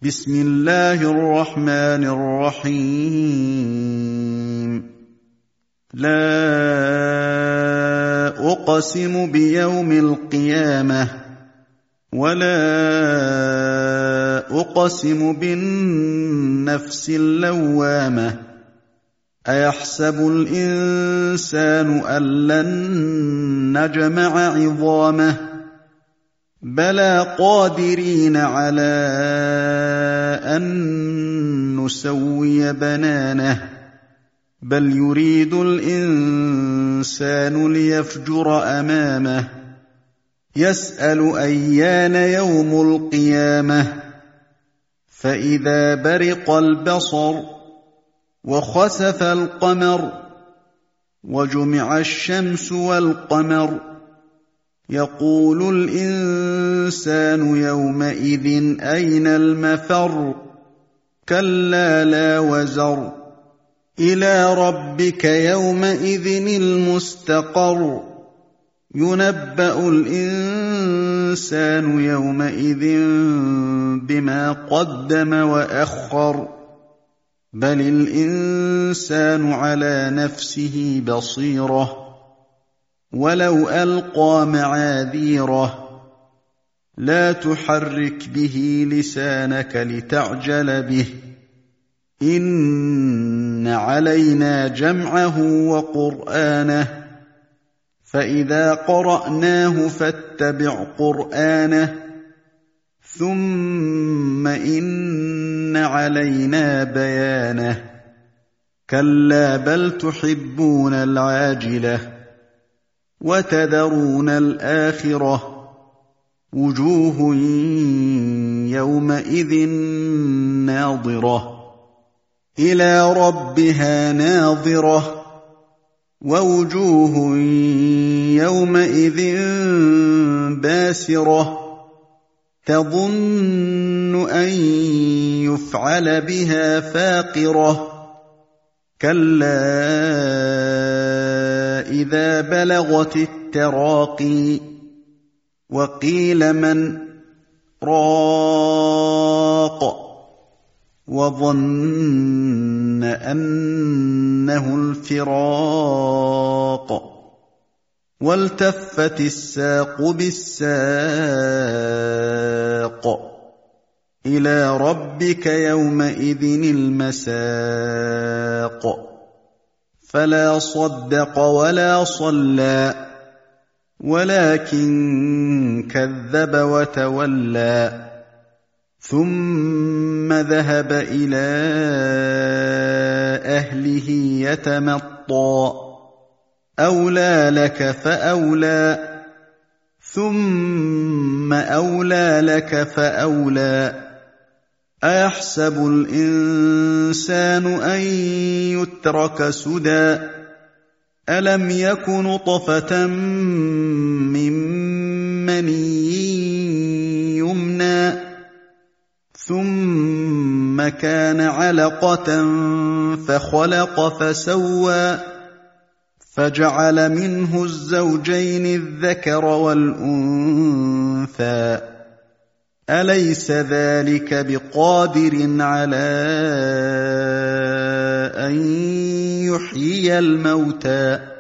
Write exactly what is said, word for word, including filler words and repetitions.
بسم الله الرحمن الرحيم لا أقسم بيوم القيامة ولا أقسم بالنفس اللوامة أيحسب الإنسان أن لن نجمع عظامه بلى قادرين على أن نسوي بنانه بل يريد الإنسان ليفجر أمامه يسأل أيان يوم القيامة فإذا برق البصر وخسف القمر وجمع الشمس والقمر يقول الإنسان يومئذ أين المفر كلا لا وزر إلى ربك يومئذ المستقر ينبأ الإنسان يومئذ بما قدم وأخر بل الإنسان على نفسه بصيرة ولو ألقى معاذيره لا تحرك به لسانك لتعجل به إن علينا جمعه وقرآنه فإذا قرأناه فاتبع قرآنه ثم إن علينا بيانه كلا بل تحبون العاجلة وتذرون الآخرة وجوه يومئذ ناظرة إلى ربها ناظرة ووجوه يومئذ باسرة تظن أن يفعل بها فاقرة كلا إذا بلغت التراقي وقيل من راق وظن أنه الفراق والتفت الساق بالساق إلى ربك يومئذ المساق فلا صدق ولا صلى ولكن كذب وتولى ثم ذهب إلى أهله يتمطى أولى لك فأولى ثم أولى لك فأولى أيحسب الإنسان أن يترك سدى ألم يك نطفة من مني يمنى ثم كان علقة فخلق فسوى فجعل منه الزوجين الذكر والأنثى أليس ذلك بقادر على أن يحيي الموتى